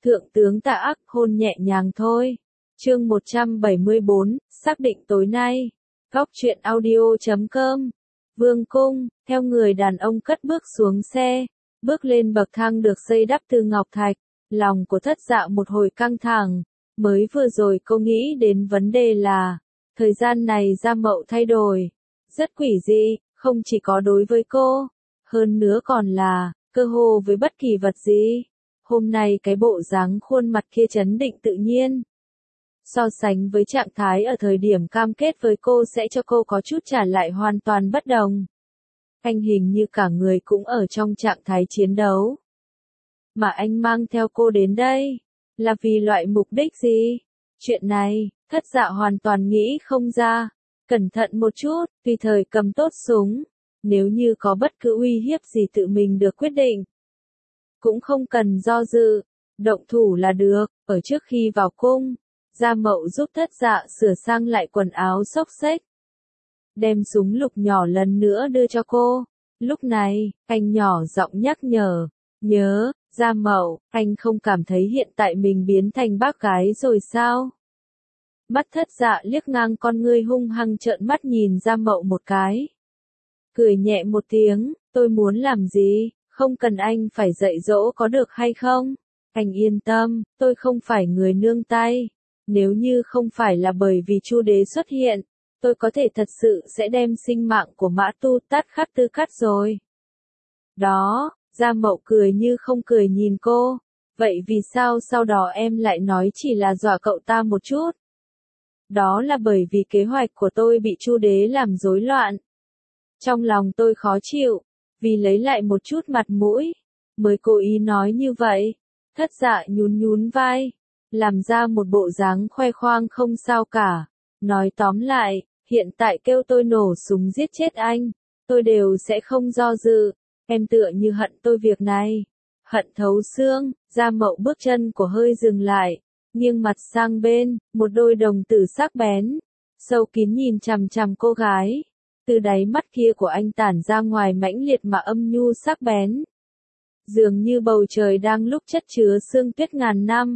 Thượng tướng Tạ Ác hôn nhẹ nhàng thôi. Chương 174, xác định tối nay. Góc truyện audio.com. Vương cung, theo người đàn ông cất bước xuống xe, bước lên bậc thang được xây đắp từ ngọc thạch, lòng của Thất Dạ một hồi căng thẳng, mới vừa rồi cô nghĩ đến vấn đề là, thời gian này Gia Mậu thay đổi, rất quỷ dị, không chỉ có đối với cô, hơn nữa còn là, cơ hồ với bất kỳ vật gì. Hôm nay cái bộ dáng khuôn mặt kia trấn định tự nhiên. So sánh với trạng thái ở thời điểm cam kết với cô sẽ cho cô có chút trả lại hoàn toàn bất đồng. Anh hình như cả người cũng ở trong trạng thái chiến đấu. Mà anh mang theo cô đến đây, là vì loại mục đích gì? Chuyện này, Thất Dạ hoàn toàn nghĩ không ra. Cẩn thận một chút, tùy thời cầm tốt súng. Nếu như có bất cứ uy hiếp gì tự mình được quyết định. Cũng không cần do dự, động thủ là được. Ở trước khi vào cung, Gia Mậu giúp Thất Dạ sửa sang lại quần áo xốc xếch. Đem súng lục nhỏ lần nữa đưa cho cô. Lúc này, anh nhỏ giọng nhắc nhở. Nhớ, Gia Mậu, anh không cảm thấy hiện tại mình biến thành bác gái rồi sao? Mắt Thất Dạ liếc ngang con ngươi hung hăng trợn mắt nhìn Gia Mậu một cái. Cười nhẹ một tiếng, tôi muốn làm gì, không cần anh phải dạy dỗ có được hay không? Anh yên tâm, tôi không phải người nương tay. Nếu như không phải là bởi vì Chu đế xuất hiện, tôi có thể thật sự sẽ đem sinh mạng của Mã Tu Tát Khắc Tư cắt rồi. Đó, Gia Mậu cười như không cười nhìn cô. Vậy vì sao sau đó em lại nói chỉ là dọa cậu ta một chút? Đó là bởi vì kế hoạch của tôi bị Chu đế làm rối loạn. Trong lòng tôi khó chịu, vì lấy lại một chút mặt mũi, mới cố ý nói như vậy. Thất Dạ nhún nhún vai, làm ra một bộ dáng khoe khoang không sao cả. Nói tóm lại, hiện tại kêu tôi nổ súng giết chết anh, tôi đều sẽ không do dự. Em tựa như hận tôi việc này. Hận thấu xương. Gia Mậu bước chân của hơi dừng lại, nghiêng mặt sang bên, một đôi đồng tử sắc bén, sâu kín nhìn chằm chằm cô gái. Từ đáy mắt kia của anh tản ra ngoài mãnh liệt mà âm nhu sắc bén. Dường như bầu trời đang lúc chất chứa sương tuyết ngàn năm.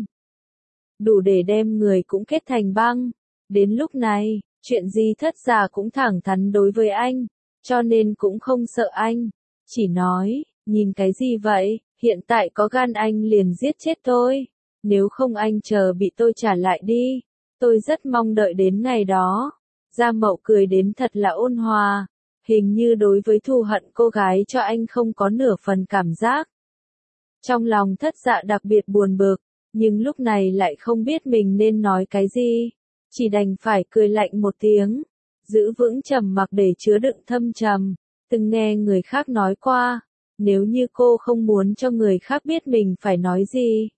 Đủ để đem người cũng kết thành băng. Đến lúc này, chuyện gì Thất Dạ cũng thẳng thắn đối với anh, cho nên cũng không sợ anh. Chỉ nói, nhìn cái gì vậy, hiện tại có gan anh liền giết chết tôi. Nếu không anh chờ bị tôi trả lại đi. Tôi rất mong đợi đến ngày đó. Gia Mậu cười đến thật là ôn hòa. Hình như đối với thù hận cô gái cho anh không có nửa phần cảm giác. Trong lòng Thất Dạ đặc biệt buồn bực, nhưng lúc này lại không biết mình nên nói cái gì. Chỉ đành phải cười lạnh một tiếng, giữ vững trầm mặc để chứa đựng thâm trầm. Từng nghe người khác nói qua, nếu như cô không muốn cho người khác biết mình phải nói gì.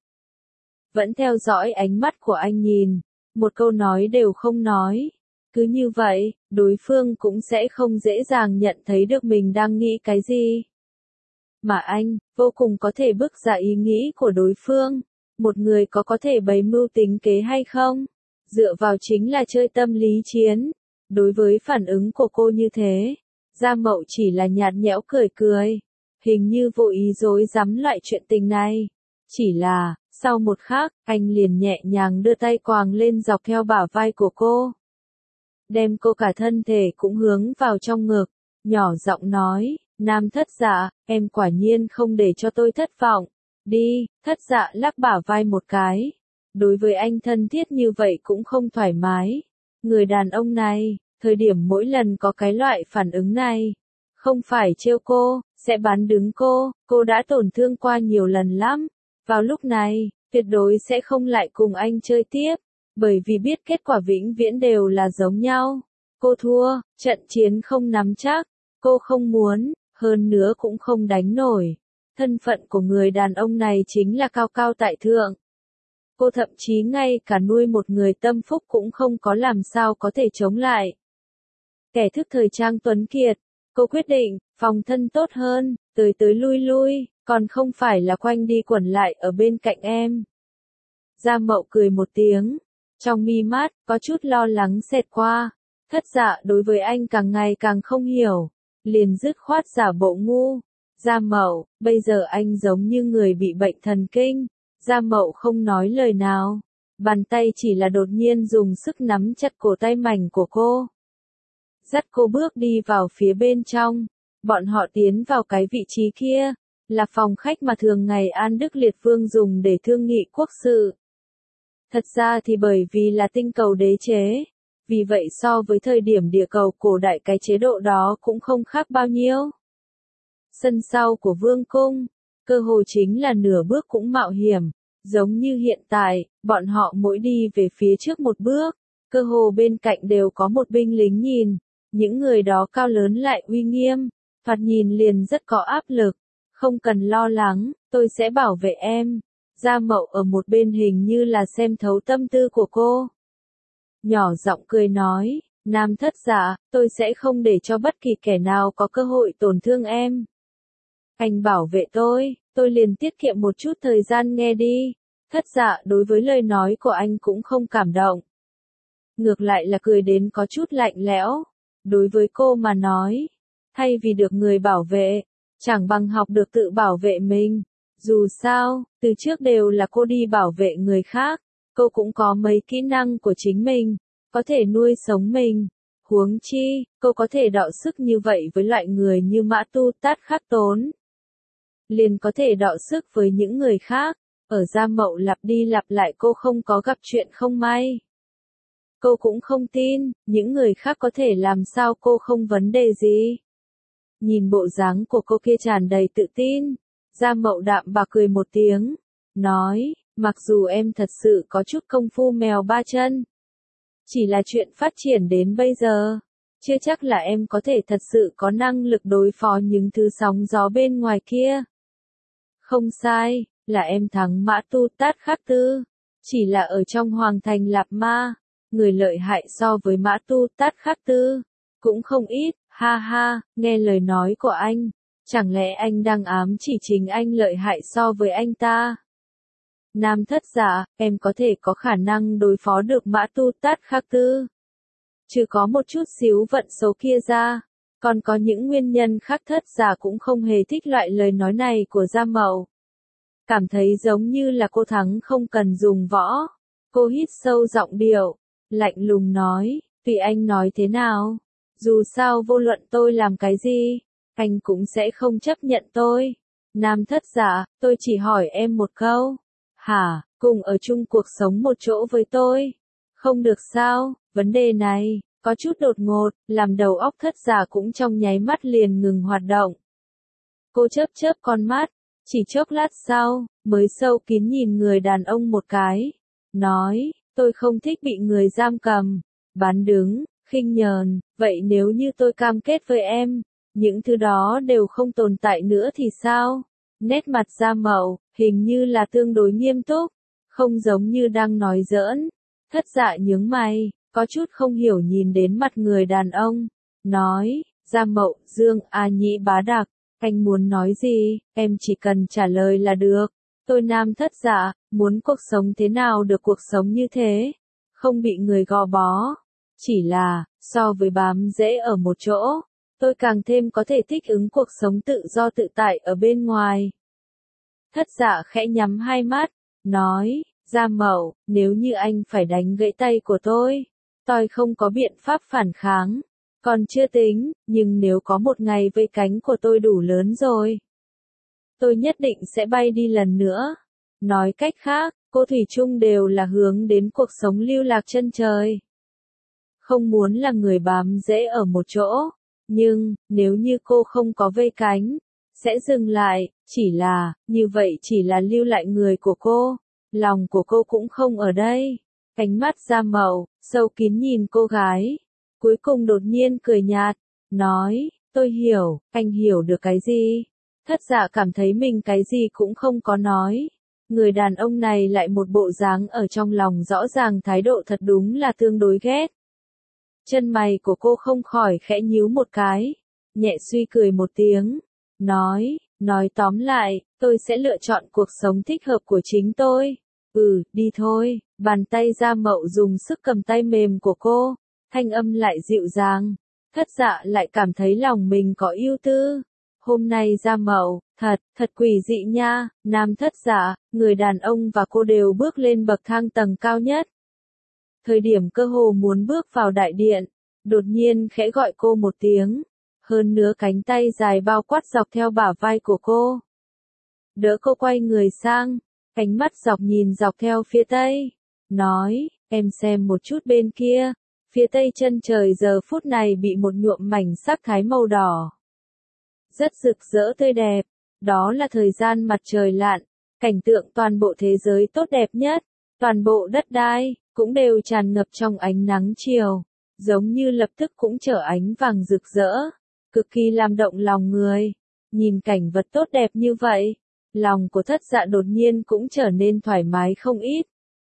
Vẫn theo dõi ánh mắt của anh nhìn, một câu nói đều không nói. Cứ như vậy, đối phương cũng sẽ không dễ dàng nhận thấy được mình đang nghĩ cái gì. Mà anh, vô cùng có thể bức ra ý nghĩ của đối phương. Một người có thể bày mưu tính kế hay không? Dựa vào chính là chơi tâm lý chiến. Đối với phản ứng của cô như thế, Gia Mậu chỉ là nhạt nhẽo cười cười. Hình như vô ý dối rắm loại chuyện tình này. Chỉ là, sau một khắc, anh liền nhẹ nhàng đưa tay quàng lên dọc theo bả vai của cô. Đem cô cả thân thể cũng hướng vào trong ngực, nhỏ giọng nói, Nam Thất Dạ, em quả nhiên không để cho tôi thất vọng. Đi, Thất Dạ lắc bả vai một cái. Đối với anh thân thiết như vậy cũng không thoải mái. Người đàn ông này, thời điểm mỗi lần có cái loại phản ứng này, không phải trêu cô, sẽ bán đứng cô đã tổn thương qua nhiều lần lắm. Vào lúc này, tuyệt đối sẽ không lại cùng anh chơi tiếp, bởi vì biết kết quả vĩnh viễn đều là giống nhau. Cô thua, trận chiến không nắm chắc, cô không muốn, hơn nữa cũng không đánh nổi. Thân phận của người đàn ông này chính là cao cao tại thượng. Cô thậm chí ngay cả nuôi một người tâm phúc cũng không có làm sao có thể chống lại. Kẻ thức thời trang tuấn kiệt, cô quyết định, phòng thân tốt hơn, tới tới lui lui, còn không phải là quanh đi quẩn lại ở bên cạnh em. Gia Mậu cười một tiếng, trong mi mắt, có chút lo lắng xẹt qua. Thất Dạ đối với anh càng ngày càng không hiểu, liền dứt khoát giả bộ ngu. Gia Mậu, bây giờ anh giống như người bị bệnh thần kinh, Gia Mậu không nói lời nào. Bàn tay chỉ là đột nhiên dùng sức nắm chặt cổ tay mảnh của cô. Dắt cô bước đi vào phía bên trong. Bọn họ tiến vào cái vị trí kia, là phòng khách mà thường ngày An Đức Liệt Vương dùng để thương nghị quốc sự. Thật ra thì bởi vì là tinh cầu đế chế, vì vậy so với thời điểm địa cầu cổ đại cái chế độ đó cũng không khác bao nhiêu. Sân sau của vương cung, cơ hồ chính là nửa bước cũng mạo hiểm, giống như hiện tại, bọn họ mỗi đi về phía trước một bước, cơ hồ bên cạnh đều có một binh lính nhìn, những người đó cao lớn lại uy nghiêm, thoạt nhìn liền rất có áp lực, không cần lo lắng, tôi sẽ bảo vệ em. Gia Mậu ở một bên hình như là xem thấu tâm tư của cô. Nhỏ giọng cười nói, Nam thất dạ, tôi sẽ không để cho bất kỳ kẻ nào có cơ hội tổn thương em. Anh bảo vệ tôi liền tiết kiệm một chút thời gian nghe đi. Thất dạ đối với lời nói của anh cũng không cảm động. Ngược lại là cười đến có chút lạnh lẽo. Đối với cô mà nói, thay vì được người bảo vệ, chẳng bằng học được tự bảo vệ mình. Dù sao, từ trước đều là cô đi bảo vệ người khác, cô cũng có mấy kỹ năng của chính mình, có thể nuôi sống mình. Huống chi, cô có thể đọ sức như vậy với loại người như Mã Tu Tát Khắc Tốn. Liền có thể đọ sức với những người khác, ở Gia Mậu lặp đi lặp lại cô không có gặp chuyện không may. Cô cũng không tin, những người khác có thể làm sao cô không vấn đề gì. Nhìn bộ dáng của cô kia tràn đầy tự tin, Gia Mậu đạm bạc cười một tiếng, nói, mặc dù em thật sự có chút công phu mèo ba chân, chỉ là chuyện phát triển đến bây giờ, chưa chắc là em có thể thật sự có năng lực đối phó những thứ sóng gió bên ngoài kia. Không sai, là em thắng Mã Tu Tát Khắc Tư, chỉ là ở trong Hoàng Thành Lạp Ma, người lợi hại so với Mã Tu Tát Khắc Tư, cũng không ít, ha ha, nghe lời nói của anh, chẳng lẽ anh đang ám chỉ chính anh lợi hại so với anh ta? Nam thất dạ, em có thể có khả năng đối phó được Mã Tu Tát Khắc Tư. Chứ có một chút xíu vận số kia ra, còn có những nguyên nhân khác thất dạ cũng không hề thích loại lời nói này của Gia Mậu. Cảm thấy giống như là cô thắng không cần dùng võ. Cô hít sâu giọng điệu, lạnh lùng nói, tùy anh nói thế nào. Dù sao vô luận tôi làm cái gì, anh cũng sẽ không chấp nhận tôi. Nam thất dạ, tôi chỉ hỏi em một câu. Hả, cùng ở chung cuộc sống một chỗ với tôi? Không được sao, vấn đề này, có chút đột ngột, làm đầu óc thất dạ cũng trong nháy mắt liền ngừng hoạt động. Cô chớp chớp con mắt, chỉ chốc lát sau, mới sâu kín nhìn người đàn ông một cái. Nói, tôi không thích bị người giam cầm, bán đứng, khinh nhờn, vậy nếu như tôi cam kết với em, những thứ đó đều không tồn tại nữa thì sao? Nét mặt Gia Mậu, hình như là tương đối nghiêm túc, không giống như đang nói giỡn. Thất dạ nhướng mày, có chút không hiểu nhìn đến mặt người đàn ông, nói, Gia Mậu, Dương A Nhĩ Bá Đặc, anh muốn nói gì, em chỉ cần trả lời là được. Tôi nam thất dạ, muốn cuộc sống thế nào được cuộc sống như thế, không bị người gò bó. Chỉ là, so với bám rễ ở một chỗ, tôi càng thêm có thể thích ứng cuộc sống tự do tự tại ở bên ngoài. Thất dạ khẽ nhắm hai mắt, nói, Gia Mậu, nếu như anh phải đánh gãy tay của tôi không có biện pháp phản kháng. Còn chưa tính, nhưng nếu có một ngày vây cánh của tôi đủ lớn rồi, tôi nhất định sẽ bay đi lần nữa. Nói cách khác, cô thủy chung đều là hướng đến cuộc sống lưu lạc chân trời. Không muốn là người bám rễ ở một chỗ, nhưng, nếu như cô không có vây cánh, sẽ dừng lại, chỉ là, như vậy chỉ là lưu lại người của cô, lòng của cô cũng không ở đây. Ánh mắt Gia Mậu, sâu kín nhìn cô gái, cuối cùng đột nhiên cười nhạt, nói, tôi hiểu, anh hiểu được cái gì? Thất dạ cảm thấy mình cái gì cũng không có nói. Người đàn ông này lại một bộ dáng ở trong lòng rõ ràng thái độ thật đúng là tương đối ghét. Chân mày của cô không khỏi khẽ nhíu một cái, nhẹ suy cười một tiếng, nói tóm lại, tôi sẽ lựa chọn cuộc sống thích hợp của chính tôi. Đi thôi, bàn tay Gia Mậu dùng sức cầm tay mềm của cô, thanh âm lại dịu dàng. Thất dạ lại cảm thấy lòng mình có ưu tư. Hôm nay Gia Mậu, thật quỷ dị nha, Nam Thất Dạ, người đàn ông và cô đều bước lên bậc thang tầng cao nhất. Thời điểm cơ hồ muốn bước vào đại điện, đột nhiên khẽ gọi cô một tiếng, hơn nữa cánh tay dài bao quát dọc theo bả vai của cô. Đỡ cô quay người sang, ánh mắt dọc nhìn dọc theo phía tây, nói, em xem một chút bên kia, phía tây chân trời giờ phút này bị một nhuộm mảnh sắc thái màu đỏ. Rất rực rỡ tươi đẹp, đó là thời gian mặt trời lặn, cảnh tượng toàn bộ thế giới tốt đẹp nhất, toàn bộ đất đai, cũng đều tràn ngập trong ánh nắng chiều, giống như lập tức cũng trở ánh vàng rực rỡ, cực kỳ làm động lòng người. Nhìn cảnh vật tốt đẹp như vậy, lòng của Thất Dạ đột nhiên cũng trở nên thoải mái không ít.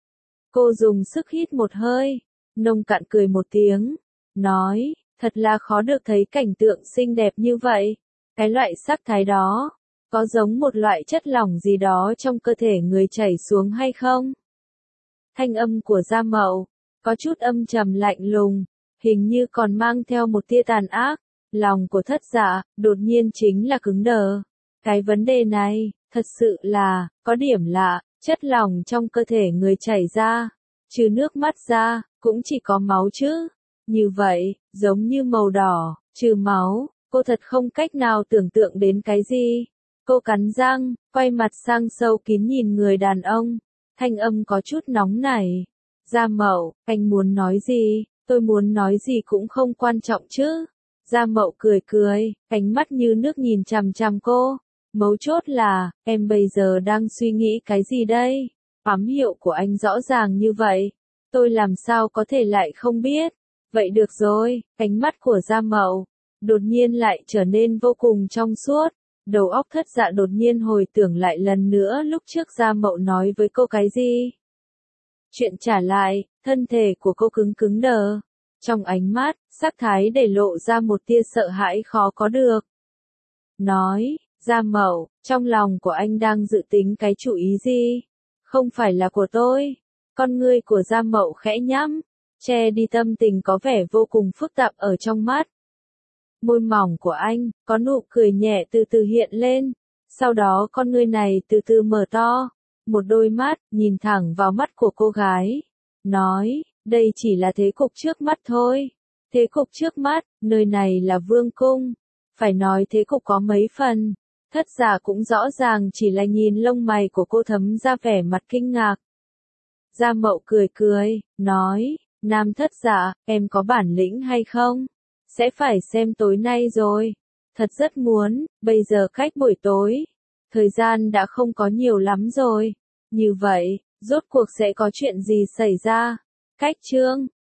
Cô dùng sức hít một hơi, nông cạn cười một tiếng, nói, thật là khó được thấy cảnh tượng xinh đẹp như vậy. Cái loại sắc thái đó, có giống một loại chất lỏng gì đó trong cơ thể người chảy xuống hay không? Thanh âm của Gia Mậu, có chút âm trầm lạnh lùng, hình như còn mang theo một tia tàn ác. Lòng của Thất Dạ, đột nhiên chính là cứng đờ. Cái vấn đề này, thật sự là, có điểm lạ, chất lỏng trong cơ thể người chảy ra, trừ nước mắt ra, cũng chỉ có máu chứ. Như vậy, giống như màu đỏ, trừ máu, cô thật không cách nào tưởng tượng đến cái gì. Cô cắn răng, quay mặt sang sâu kín nhìn người đàn ông, thanh âm có chút nóng nảy. Gia Mậu, anh muốn nói gì, tôi muốn nói gì cũng không quan trọng chứ. Gia Mậu cười cười, ánh mắt như nước nhìn chằm chằm cô. Mấu chốt là, em bây giờ đang suy nghĩ cái gì đây? Ám hiệu của anh rõ ràng như vậy, tôi làm sao có thể lại không biết? Vậy được rồi, ánh mắt của Gia Mậu đột nhiên lại trở nên vô cùng trong suốt. Đầu óc Thất Dạ đột nhiên hồi tưởng lại lần nữa lúc trước Gia Mậu nói với cô cái gì. Chuyện trả lại, thân thể của cô cứng cứng đờ. Trong ánh mắt, sắc thái để lộ ra một tia sợ hãi khó có được. Nói, Gia Mậu, trong lòng của anh đang dự tính cái chủ ý gì? Không phải là của tôi. Con ngươi của Gia Mậu khẽ nhắm, che đi tâm tình có vẻ vô cùng phức tạp ở trong mắt. Môi mỏng của anh, có nụ cười nhẹ từ từ hiện lên, sau đó con ngươi này từ từ mở to, một đôi mắt, nhìn thẳng vào mắt của cô gái, nói, đây chỉ là thế cục trước mắt thôi. Thế cục trước mắt, nơi này là vương cung, phải nói thế cục có mấy phần. Thất Dạ cũng rõ ràng chỉ là nhìn lông mày của cô thấm ra vẻ mặt kinh ngạc. Gia Mậu cười cười, nói, Nam Thất Dạ, em có bản lĩnh hay không? Sẽ phải xem tối nay rồi. Thật rất muốn, bây giờ cách buổi tối. Thời gian đã không có nhiều lắm rồi. Như vậy, rốt cuộc sẽ có chuyện gì xảy ra? Cách chương